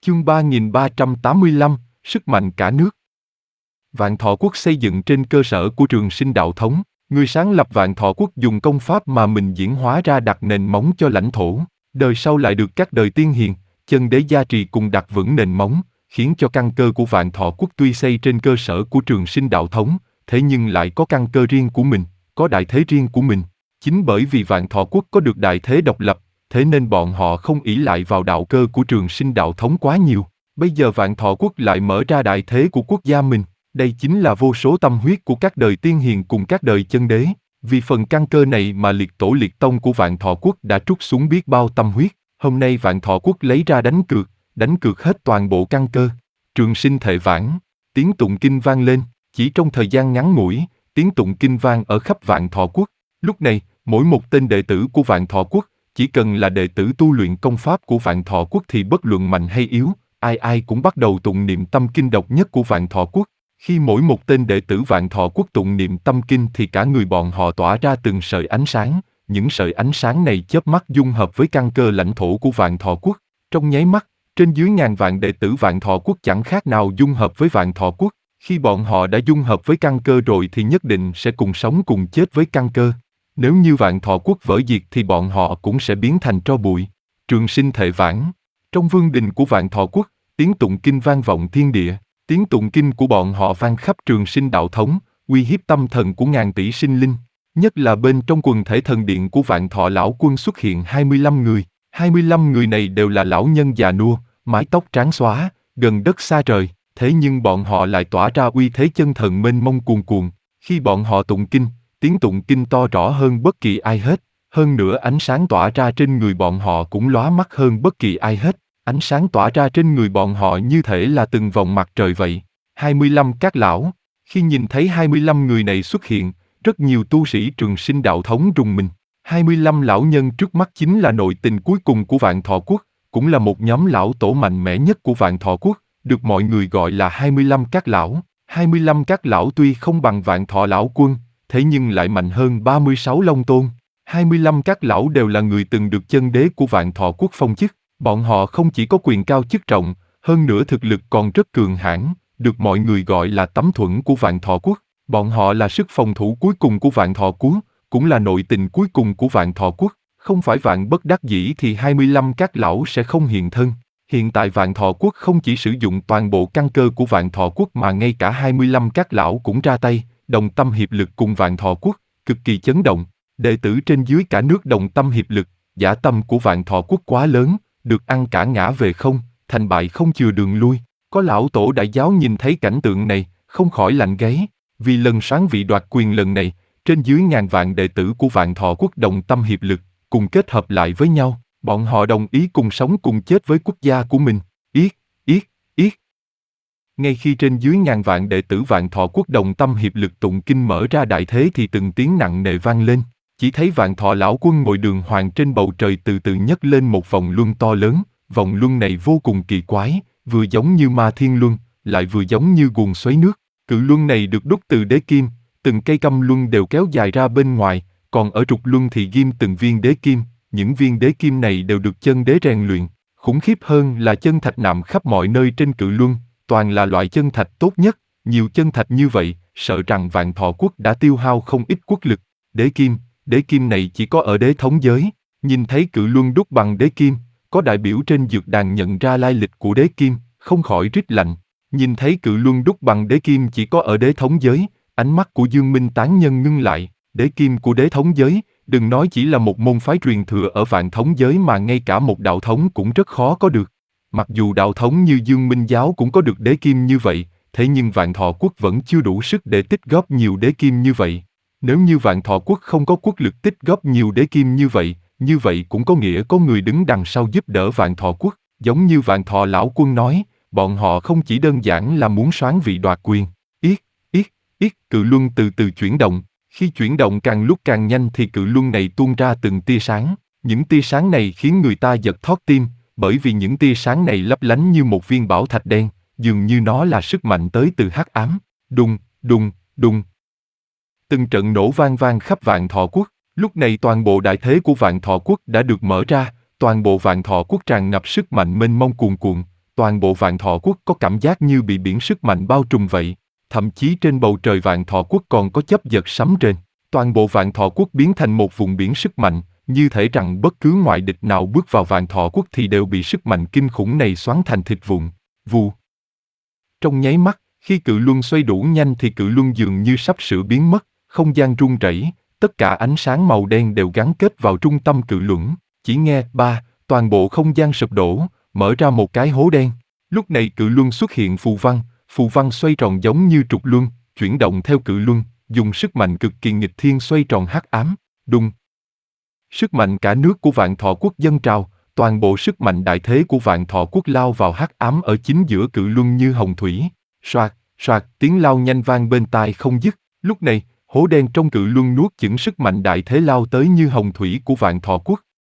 Chương 3385, Sức mạnh cả nước. Vạn Thọ Quốc xây dựng trên cơ sở của Trường Sinh đạo thống, người sáng lập Vạn Thọ Quốc dùng công pháp mà mình diễn hóa ra đặt nền móng cho lãnh thổ, đời sau lại được các đời tiên hiền, chân đế gia trì cùng đặt vững nền móng, khiến cho căn cơ của Vạn Thọ Quốc tuy xây trên cơ sở của Trường Sinh đạo thống, thế nhưng lại có căn cơ riêng của mình, có đại thế riêng của mình. Chính bởi vì Vạn Thọ Quốc có được đại thế độc lập, thế nên bọn họ không ỷ lại vào đạo cơ của Trường Sinh đạo thống quá nhiều. Bây giờ Vạn Thọ Quốc lại mở ra đại thế của quốc gia mình, đây chính là vô số tâm huyết của các đời tiên hiền cùng các đời chân đế. Vì phần căn cơ này mà liệt tổ liệt tông của Vạn Thọ Quốc đã trút xuống biết bao tâm huyết. Hôm nay Vạn Thọ Quốc lấy ra đánh cược hết toàn bộ căn cơ. Trường Sinh thệ vãng, tiếng tụng kinh vang lên, chỉ trong thời gian ngắn ngủi, tiếng tụng kinh vang ở khắp Vạn Thọ Quốc. Lúc này, mỗi một tên đệ tử của Vạn Thọ Quốc, chỉ cần là đệ tử tu luyện công pháp của Vạn Thọ Quốc thì bất luận mạnh hay yếu, ai cũng bắt đầu tụng niệm tâm kinh độc nhất của Vạn Thọ Quốc. Khi mỗi một tên đệ tử Vạn Thọ Quốc tụng niệm tâm kinh thì cả người bọn họ tỏa ra từng sợi ánh sáng, những sợi ánh sáng này chớp mắt dung hợp với căn cơ lãnh thổ của Vạn Thọ Quốc. Trong nháy mắt, trên dưới ngàn vạn đệ tử Vạn Thọ Quốc chẳng khác nào dung hợp với Vạn Thọ Quốc. Khi bọn họ đã dung hợp với căn cơ rồi thì nhất định sẽ cùng sống cùng chết với căn cơ. Nếu như Vạn Thọ Quốc vỡ diệt thì bọn họ cũng sẽ biến thành tro bụi. Trường Sinh thệ vãng. Trong vương đình của Vạn Thọ Quốc, tiếng tụng kinh vang vọng thiên địa. Tiếng tụng kinh của bọn họ vang khắp Trường Sinh đạo thống, uy hiếp tâm thần của ngàn tỷ sinh linh. Nhất là bên trong quần thể thần điện của Vạn Thọ lão quân xuất hiện 25 người. 25 người này đều là lão nhân già nua, mái tóc trắng xóa, gần đất xa trời. Thế nhưng bọn họ lại tỏa ra uy thế chân thần mênh mông cuồn cuộn. Khi bọn họ tụng kinh, tiếng tụng kinh to rõ hơn bất kỳ ai hết. Hơn nữa ánh sáng tỏa ra trên người bọn họ cũng lóa mắt hơn bất kỳ ai hết. Ánh sáng tỏa ra trên người bọn họ như thể là từng vòng mặt trời vậy. 25 các lão. Khi nhìn thấy 25 người này xuất hiện, rất nhiều tu sĩ Trường Sinh đạo thống rùng mình. 25 lão nhân trước mắt chính là nội tình cuối cùng của Vạn Thọ Quốc, cũng là một nhóm lão tổ mạnh mẽ nhất của Vạn Thọ Quốc, được mọi người gọi là 25 các lão. 25 các lão tuy không bằng Vạn Thọ lão quân, thế nhưng lại mạnh hơn 36 Long Tôn. 25 các lão đều là người từng được chân đế của Vạn Thọ Quốc phong chức. Bọn họ không chỉ có quyền cao chức trọng, hơn nữa thực lực còn rất cường hãn, được mọi người gọi là tấm thuẫn của Vạn Thọ Quốc. Bọn họ là sức phòng thủ cuối cùng của Vạn Thọ Quốc, cũng là nội tình cuối cùng của Vạn Thọ Quốc. Không phải vạn bất đắc dĩ thì 25 các lão sẽ không hiện thân. Hiện tại Vạn Thọ Quốc không chỉ sử dụng toàn bộ căn cơ của Vạn Thọ Quốc mà ngay cả 25 các lão cũng ra tay, đồng tâm hiệp lực cùng Vạn Thọ Quốc, cực kỳ chấn động. Đệ tử trên dưới cả nước đồng tâm hiệp lực, dã tâm của Vạn Thọ Quốc quá lớn, được ăn cả ngã về không, thành bại không chừa đường lui. Có lão tổ đại giáo nhìn thấy cảnh tượng này, không khỏi lạnh gáy, vì lần soán vị đoạt quyền lần này, trên dưới ngàn vạn đệ tử của Vạn Thọ Quốc đồng tâm hiệp lực, cùng kết hợp lại với nhau, bọn họ đồng ý cùng sống cùng chết với quốc gia của mình. Yết. Ngay khi trên dưới ngàn vạn đệ tử Vạn Thọ Quốc đồng tâm hiệp lực tụng kinh mở ra đại thế thì từng tiếng nặng nề vang lên. Chỉ thấy Vạn Thọ lão quân ngồi đường hoàng trên bầu trời từ từ nhấc lên một vòng luân to lớn, vòng luân này vô cùng kỳ quái, vừa giống như Ma Thiên Luân, lại vừa giống như guồng xoáy nước. Cự luân này được đúc từ đế kim, từng cây câm luân đều kéo dài ra bên ngoài, còn ở trục luân thì ghim từng viên đế kim, những viên đế kim này đều được chân đế rèn luyện. Khủng khiếp hơn là chân thạch nằm khắp mọi nơi trên cự luân, toàn là loại chân thạch tốt nhất, nhiều chân thạch như vậy, sợ rằng Vạn Thọ Quốc đã tiêu hao không ít quốc lực. Đế kim này chỉ có ở đế thống giới. Nhìn thấy cự luân đúc bằng đế kim, có đại biểu trên dược đàn nhận ra lai lịch của đế kim, không khỏi rít lạnh. Nhìn thấy cự luân đúc bằng đế kim chỉ có ở đế thống giới, ánh mắt của Dương Minh tán nhân ngưng lại. Đế kim của đế thống giới, đừng nói chỉ là một môn phái truyền thừa ở Vạn thống giới mà ngay cả một đạo thống cũng rất khó có được. Mặc dù đạo thống như Dương Minh giáo cũng có được đế kim như vậy, thế nhưng Vạn Thọ Quốc vẫn chưa đủ sức để tích góp nhiều đế kim như vậy. Nếu như Vạn Thọ Quốc không có quốc lực tích góp nhiều đế kim như vậy cũng có nghĩa có người đứng đằng sau giúp đỡ Vạn Thọ Quốc. Giống như Vạn Thọ lão quân nói, bọn họ không chỉ đơn giản là muốn soán vị đoạt quyền. Cự luân từ từ chuyển động. Khi chuyển động càng lúc càng nhanh thì cự luân này tuôn ra từng tia sáng. Những tia sáng này khiến người ta giật thót tim, bởi vì những tia sáng này lấp lánh như một viên bảo thạch đen, dường như nó là sức mạnh tới từ hắc ám. Đùng. Từng trận nổ vang vang khắp Vạn Thọ Quốc. Lúc này toàn bộ đại thế của Vạn Thọ Quốc đã được mở ra, toàn bộ Vạn Thọ Quốc tràn ngập sức mạnh mênh mông cuồn cuộn, toàn bộ Vạn Thọ Quốc có cảm giác như bị biển sức mạnh bao trùm vậy. Thậm chí trên bầu trời Vạn Thọ Quốc còn có chớp giật sấm rền. Toàn bộ Vạn Thọ Quốc biến thành một vùng biển sức mạnh, như thể rằng bất cứ ngoại địch nào bước vào Vạn Thọ Quốc thì đều bị sức mạnh kinh khủng này xoắn thành thịt vụn. Vù. Trong nháy mắt, khi cự luân xoay đủ nhanh thì cự luân dường như sắp sửa biến mất, không gian rung rẩy, tất cả ánh sáng màu đen đều gắn kết vào trung tâm cự luân. Chỉ nghe ba, toàn bộ không gian sụp đổ, mở ra một cái hố đen. Lúc này cự luân xuất hiện phù văn xoay tròn giống như trục luân, chuyển động theo cự luân, dùng sức mạnh cực kỳ nghịch thiên xoay tròn hắc ám. Đùng. Sức mạnh cả nước của Vạn Thọ Quốc dâng trào, toàn bộ sức mạnh đại thế của Vạn Thọ Quốc lao vào hắc ám ở chính giữa cự luân như hồng thủy. Soạt, soạt, tiếng lao nhanh vang bên tai không dứt. Lúc này, hố đen trong cự luân nuốt chửng sức mạnh đại thế lao tới như hồng thủy của Vạn Thọ Quốc.